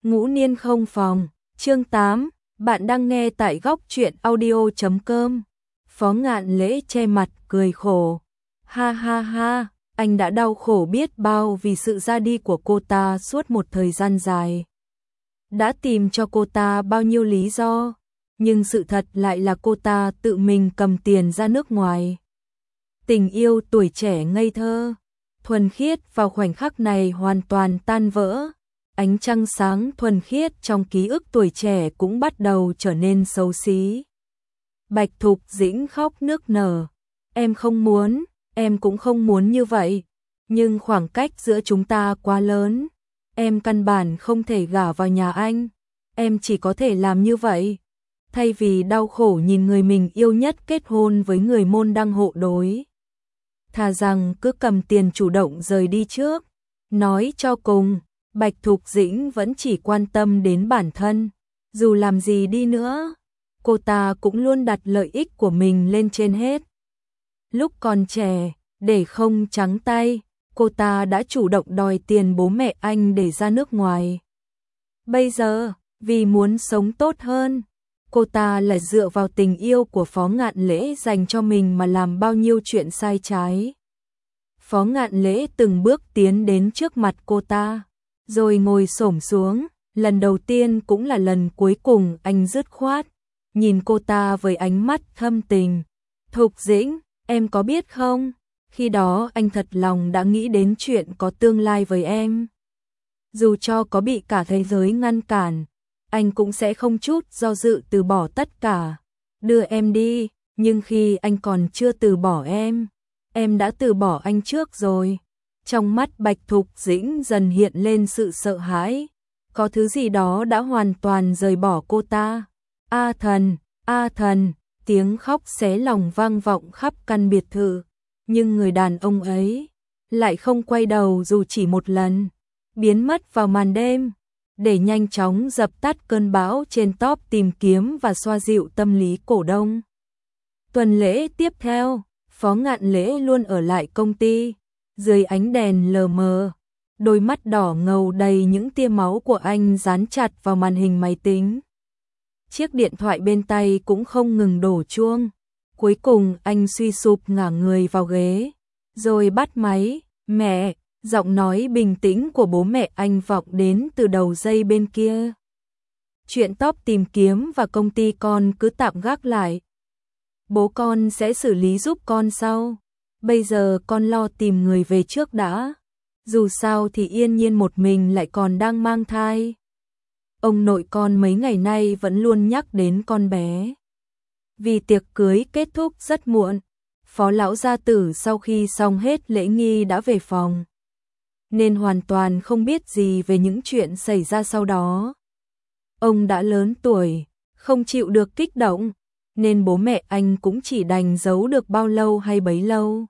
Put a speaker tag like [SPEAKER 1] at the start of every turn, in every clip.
[SPEAKER 1] Ngũ Niên không phòng, chương 8, bạn đang nghe tại góc truyện audio.com. Phó Ngạn Lễ che mặt cười khổ. Ha ha ha, anh đã đau khổ biết bao vì sự ra đi của cô ta suốt một thời gian dài. Đã tìm cho cô ta bao nhiêu lý do, nhưng sự thật lại là cô ta tự mình cầm tiền ra nước ngoài. Tình yêu tuổi trẻ ngây thơ, thuần khiết vào khoảnh khắc này hoàn toàn tan vỡ. Ánh trăng sáng thuần khiết trong ký ức tuổi trẻ cũng bắt đầu trở nên xấu xí. Bạch Thục Dĩnh khóc nức nở. Em không muốn, em cũng không muốn như vậy. Nhưng khoảng cách giữa chúng ta quá lớn. Em căn bản không thể gả vào nhà anh. Em chỉ có thể làm như vậy. Thay vì đau khổ nhìn người mình yêu nhất kết hôn với người môn đăng hộ đối. Thà rằng cứ cầm tiền chủ động rời đi trước. Nói cho cùng, Bạch Thục Dĩnh vẫn chỉ quan tâm đến bản thân. Dù làm gì đi nữa, cô ta cũng luôn đặt lợi ích của mình lên trên hết. Lúc còn trẻ, để không trắng tay, cô ta đã chủ động đòi tiền bố mẹ anh để ra nước ngoài. Bây giờ, vì muốn sống tốt hơn, cô ta lại dựa vào tình yêu của Phó Ngạn Lễ dành cho mình mà làm bao nhiêu chuyện sai trái. Phó Ngạn Lễ từng bước tiến đến trước mặt cô ta, rồi ngồi xổm xuống, lần đầu tiên cũng là lần cuối cùng anh dứt khoát, nhìn cô ta với ánh mắt thâm tình. Thục Dĩnh, em có biết không, khi đó anh thật lòng đã nghĩ đến chuyện có tương lai với em. Dù cho có bị cả thế giới ngăn cản, anh cũng sẽ không chút do dự từ bỏ tất cả, đưa em đi, nhưng khi anh còn chưa từ bỏ em đã từ bỏ anh trước rồi. Trong mắt Bạch Thục Dĩnh dần hiện lên sự sợ hãi, có thứ gì đó đã hoàn toàn rời bỏ cô ta. A thần, tiếng khóc xé lòng vang vọng khắp căn biệt thự, nhưng người đàn ông ấy lại không quay đầu dù chỉ một lần, biến mất vào màn đêm, để nhanh chóng dập tắt cơn bão trên top tìm kiếm và xoa dịu tâm lý cổ đông. Tuần lễ tiếp theo, Phó Ngạn Lễ luôn ở lại công ty. Dưới ánh đèn lờ mờ, đôi mắt đỏ ngầu đầy những tia máu của anh dán chặt vào màn hình máy tính. Chiếc điện thoại bên tay cũng không ngừng đổ chuông. Cuối cùng anh suy sụp ngả người vào ghế, rồi bắt máy. Mẹ, giọng nói bình tĩnh của bố mẹ anh vọng đến từ đầu dây bên kia. Chuyện top tìm kiếm và công ty con cứ tạm gác lại. Bố con sẽ xử lý giúp con sau. Bây giờ con lo tìm người về trước đã. Dù sao thì Yên Nhiên một mình lại còn đang mang thai. Ông nội con mấy ngày nay vẫn luôn nhắc đến con bé. Vì tiệc cưới kết thúc rất muộn, Phó lão gia tử sau khi xong hết lễ nghi đã về phòng, nên hoàn toàn không biết gì về những chuyện xảy ra sau đó. Ông đã lớn tuổi, không chịu được kích động, nên bố mẹ anh cũng chỉ đành giấu được bao lâu hay bấy lâu.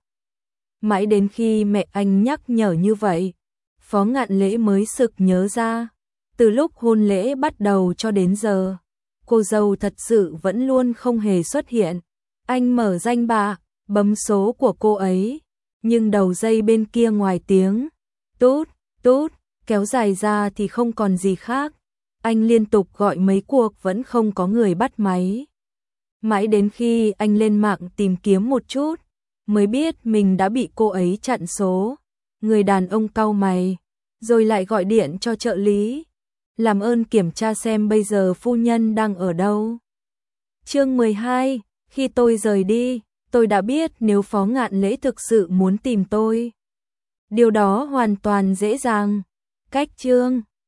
[SPEAKER 1] Mãi đến khi mẹ anh nhắc nhở như vậy, Phó Ngạn Lễ mới sực nhớ ra, từ lúc hôn lễ bắt đầu cho đến giờ, cô dâu thật sự vẫn luôn không hề xuất hiện. Anh mở danh bạ, bấm số của cô ấy, nhưng đầu dây bên kia ngoài tiếng tút tút kéo dài ra thì không còn gì khác. Anh liên tục gọi mấy cuộc vẫn không có người bắt máy. Mãi đến khi anh lên mạng tìm kiếm một chút, mới biết mình đã bị cô ấy chặn số. Người đàn ông cau mày, rồi lại gọi điện cho trợ lý. Làm ơn kiểm tra xem bây giờ phu nhân đang ở đâu. Chương 12, khi tôi rời đi, tôi đã biết nếu Phó Ngạn Lễ thực sự muốn tìm tôi, điều đó hoàn toàn dễ dàng. Cách chương